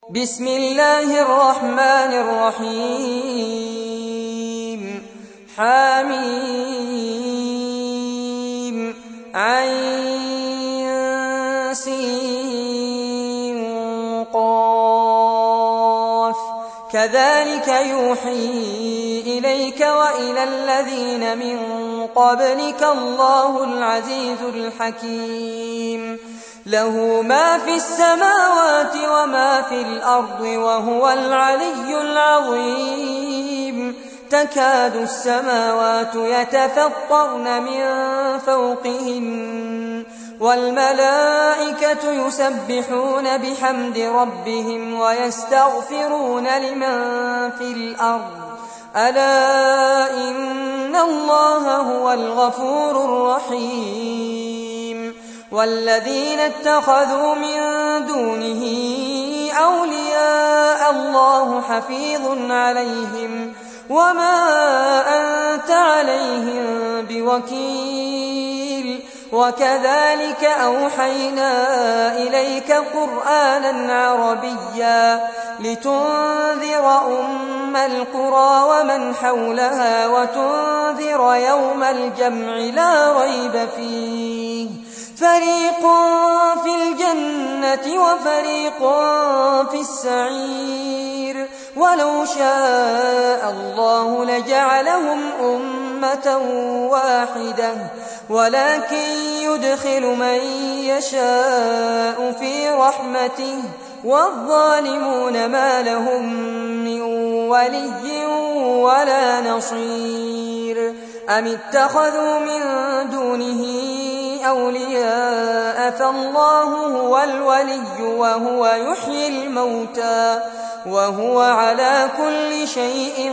بسم الله الرحمن الرحيم حميم عين سين قاف كذلك يوحي إليك وإلى الذين من قبلك الله العزيز الحكيم له ما في السماوات وما في الأرض وهو العلي العظيم تكاد السماوات يتفطرن من فوقهن والملائكة يسبحون بحمد ربهم ويستغفرون لمن في الأرض ألا إن الله هو الغفور الرحيم والذين اتخذوا من دونه أولياء الله حفيظ عليهم وما أنت عليهم بوكيل وكذلك أوحينا إليك قرآنا عربيا لتنذر أم القرى ومن حولها وتنذر يوم الجمع لا ريب فيه فريق في الجنة وفريق في السعير ولو شاء الله لجعلهم أمة واحدة ولكن يدخل من يشاء في رحمته والظالمون ما لهم من ولي ولا نصير أم اتخذوا من دونه أولياء فالله هو الولي وهو يحيي الموتى وهو على كل شيء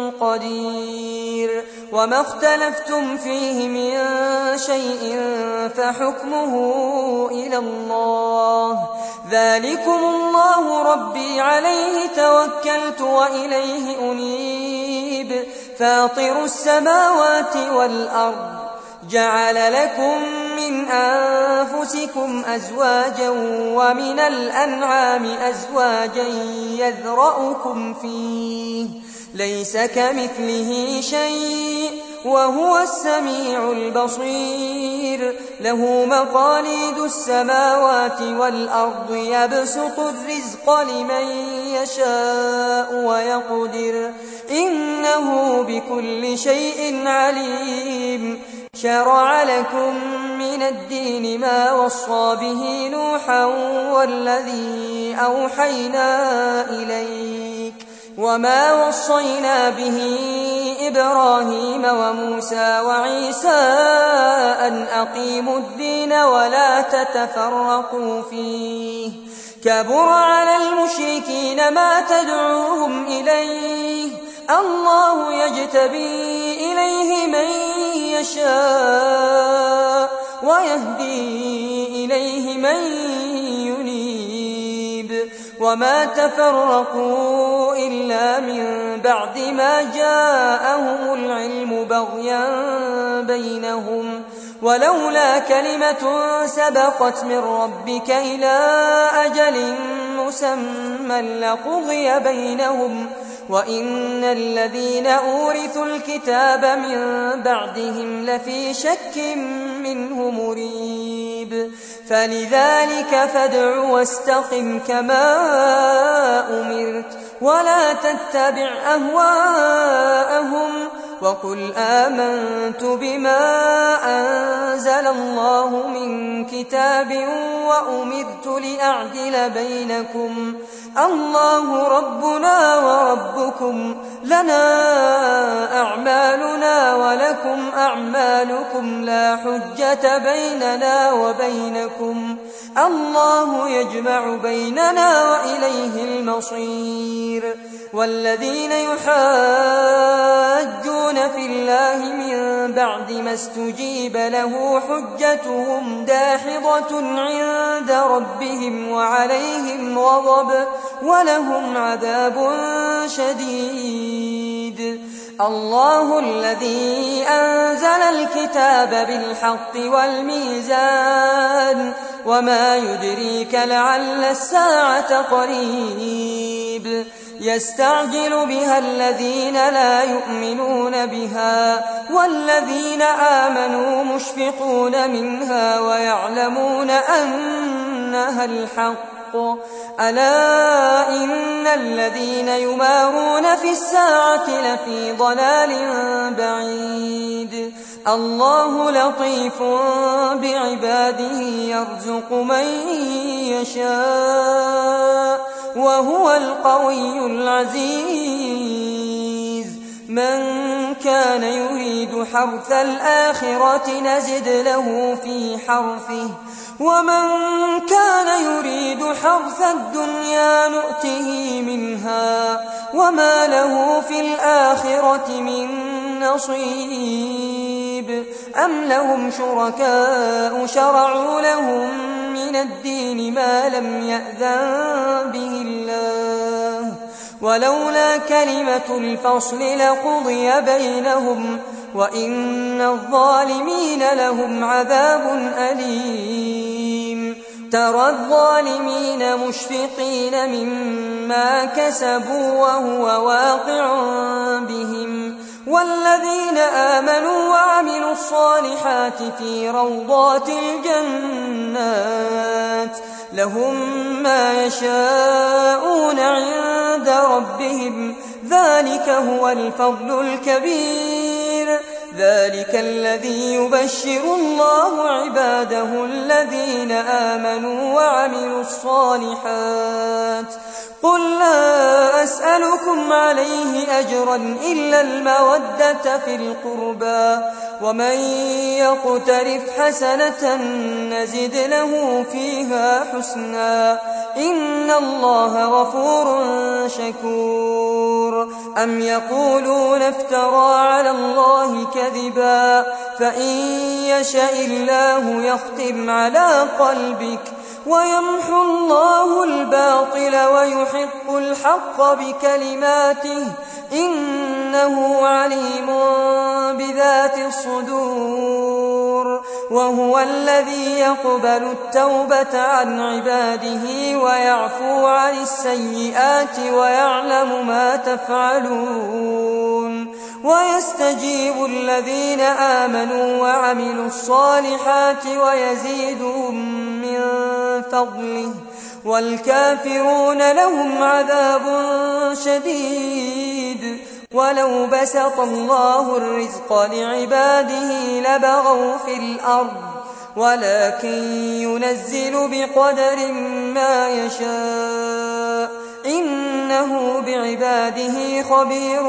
قدير وما اختلفتم فيه من شيء فحكمه إلى الله ذلكم الله ربي عليه توكلت وإليه أنيب فاطر السماوات والأرض جعل لكم من أنفسكم أزواجا ومن الأنعام أزواجا يذرأكم فيه ليس كمثله شيء وهو السميع البصير له مقاليد السماوات والأرض يبسط الرزق لمن يشاء ويقدر إنه بكل شيء عليم شرع لكم من الدين ما وصى به نوحا والذي أوحينا إليك وما وصينا به إبراهيم وموسى وعيسى أن أقيموا الدين ولا تتفرقوا فيه كبر على المشركين ما تدعوهم إليه الله يجتبي إليه من يشاء ويهدي إليه من ينيب وما تفرقوا إلا من بعد ما جاءهم العلم بغيا بينهم ولولا كلمة سبقت من ربك إلى أجل مسمى لقضي بينهم وإن الذين أورثوا الكتاب من بعدهم لفي شك منه مريب فلذلك فادع واستقم كما أمرت ولا تتبع أهواءهم وقل آمنت بما أنزل الله من كتاب وأمرت لأعدل بينكم الله ربنا وربكم لنا أعمالنا ولكم أعمالكم لا حجة بيننا وبينكم الله يجمع بيننا وإليه المصير والذين يحاجون في الله من بعد ما استجيب له حجتهم داحضة عند ربهم وعليهم غضب ولهم عذاب شديد الله الذي أنزل الكتاب بالحق والميزان وما يدريك لعل الساعة قريب يستعجل بها الذين لا يؤمنون بها والذين آمنوا مشفقون منها ويعلمون أنها الحق ألا إن الذين يمارون في الساعة لفي ضلال بعيد الله لطيف بعباده يرزق من يشاء وهو القوي العزيز من كان يريد حرث الآخرة نزد له في حرثه ومن كان يريد حرث الدنيا نؤته منها وما له في الآخرة من نصيب أم لهم شركاء شرعوا لهم من الدين ما لم يأذن به الله ولولا كلمة الفصل لقضي بينهم وإن الظالمين لهم عذاب أليم ترى الظالمين مشفقين مما كسبوا وهو واقع بهم والذين آمنوا وعملوا الصالحات في روضات الجنات لهم ما يشاءون عند ربهم ذلك هو الفضل الكبير ذلك الذي يبشر الله عباده الذين آمنوا وعملوا الصالحات قل لا أسألكم عليه أجرا إلا المودة في القربى ومن يقترف حسنة نزد له فيها حسنا إن الله غفور شكور أم يقولون افترى على الله كذبا فإن يشاء الله يختم على قلبك ويمحو الله الباطل ويحق الحق بكلماته إنه عليم بذات الصدور وهو الذي يقبل التوبة عن عباده ويعفو عن السيئات ويعلم ما تفعلون ويستجيب الذين آمنوا وعملوا الصالحات ويزيدهم من فضله والكافرون لهم عذاب شديد ولو بسط الله الرزق لعباده لبغوا في الأرض ولكن ينزل بقدر ما يشاء إنه بعباده خبير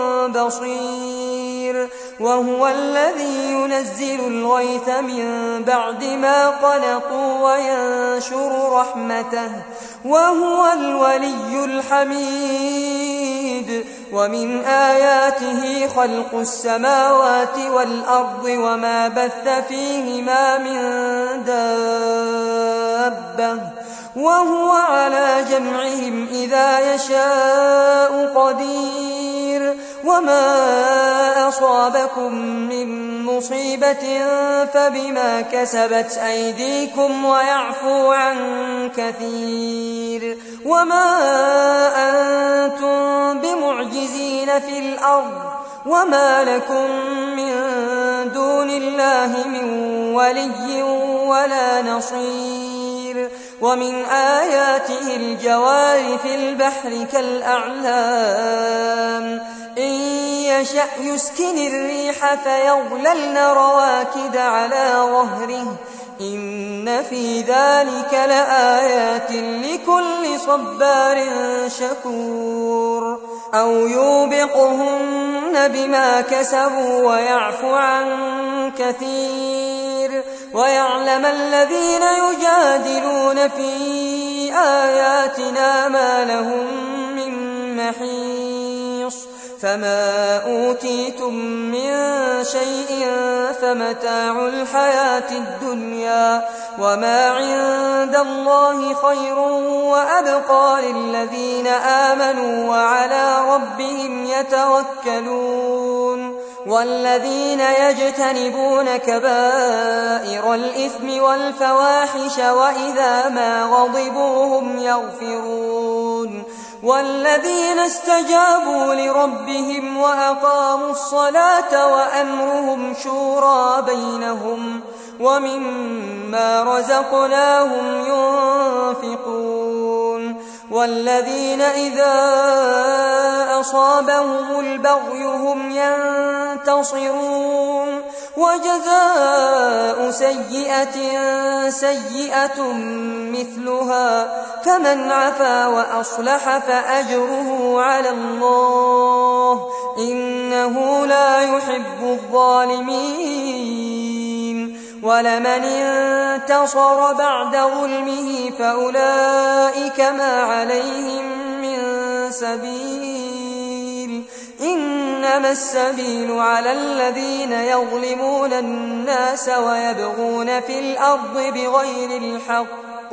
بصير وهو الذي ينزل الغيث من بعد ما قنطوا وينشر رحمته وهو الولي الحميد ومن آياته خلق السماوات والأرض وما بث فيهما من دابة وهو على جمعهم إذا يشاء قدير وما أصابكم من مصيبة فبما كسبت أيديكم ويعفو عن كثير وما أنتم بمعجزين في الأرض وما لكم من دون الله من ولي ولا نصير ومن آياته الجوار في البحر كالأعلام إن يشأ يسكن الريح فيظللن رواكد على ظهره إن في ذلك لآيات لكل صبار شكور أو يوبقهن بما كسبوا ويعفو عن كثير ويعلم الذين يجادلون في آياتنا ما لهم من محيص فما أوتيتم من شيء فمتاع الحياة الدنيا وما عند الله خير وأبقى للذين آمنوا وعلى ربهم يتوكلون والذين يجتنبون كبائر الإثم والفواحش وإذا ما غضبوا هم يغفرون والذين استجابوا لربهم وأقاموا الصلاة وأمرهم شورى بينهم ومما رزقناهم ينفقون والذين إذا أصابهم البغي هم ينتصرون وجزاء سيئة سيئة مثلها فمن عفا وأصلح فأجره على الله إنه لا يحب الظالمين ولمن انتصر بعد ظلمه فأولئك ما عليهم من سبيل إنما السبيل على الذين يظلمون الناس ويبغون في الأرض بغير الحق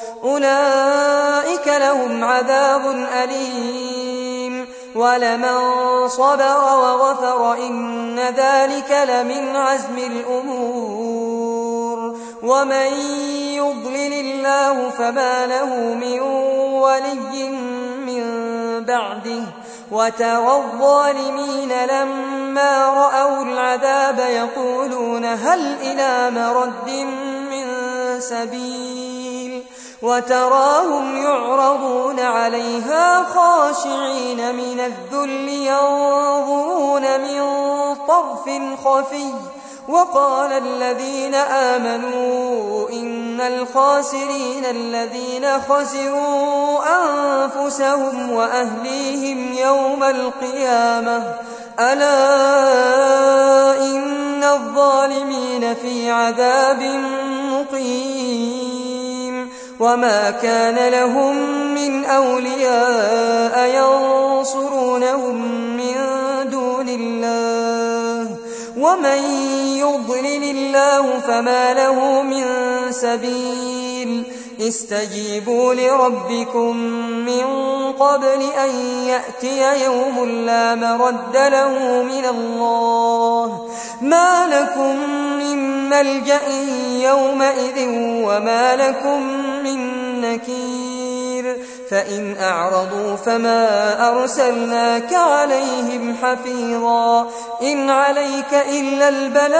أولئك لهم عذاب أليم ولمن صبر وغفر إن ذلك لمن عزم الأمور ومن يضلل الله فما له من ولي من بعده وترى الظالمين لما رأوا العذاب يقولون هل إلى مرد من سبيل وتراهم يعرضون عليها خاشعين من الذل ينظرون من طرف خفي وقال الذين آمنوا إن الخاسرين الذين خسروا أنفسهم وأهليهم يوم القيامة ألا إن الظالمين في عذاب مقيم وما كان لهم من أولياء ينصرونهم من دون الله ومن يضلل الله فما له من سبيل استجيبوا لربكم من قبل أن يأتي يوم لا مرد له من الله ما لكم من ملجأ يومئذ وما لكم من نكير فإن أعرضوا فما أرسلناك عليهم حفيظا إن عليك إلا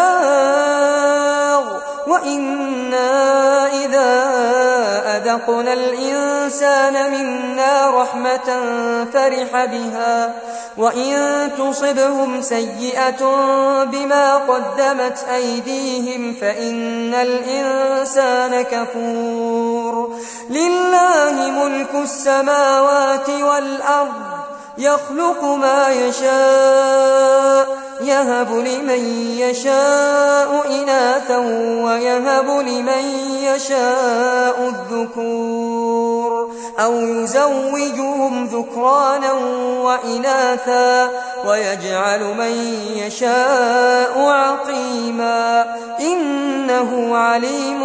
البلاغ وإنا إذا أذقنا الإنسان منا رحمة فرح بها وإن تصبهم سيئة بما قدمت أيديهم فإن الإنسان كفور لله ملك السماوات والأرض يخلق ما يشاء يهب لمن يشاء إناثا ويهب لمن يشاء الذكور أو يزوجهم ذكرانا وإناثا ويجعل من يشاء عقيما إنه عليم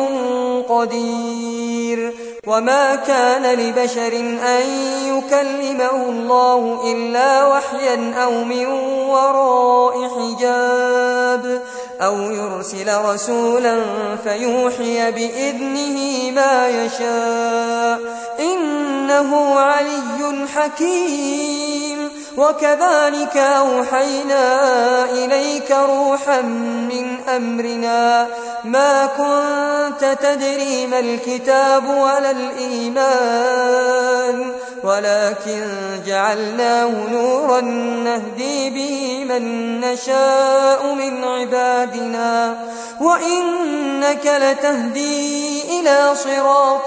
قدير وما كان لبشر أن يكلمه الله إلا وحيا أو من وراء حجاب أو يرسل رسولا فيوحي بإذنه ما يشاء إنه علي حكيم وكذلك أوحينا إليك روحا من أمرنا ما كنت تدري ما الكتاب ولا الإيمان ولكن جعلناه نورا نهدي به من نشاء من عبادنا وإنك لتهدي إلى صراط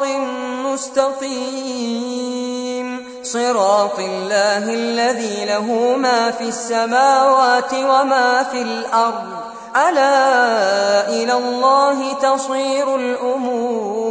مستقيم صراط الله الذي له ما في السماوات وما في الأرض ألا إلى الله تصير الأمور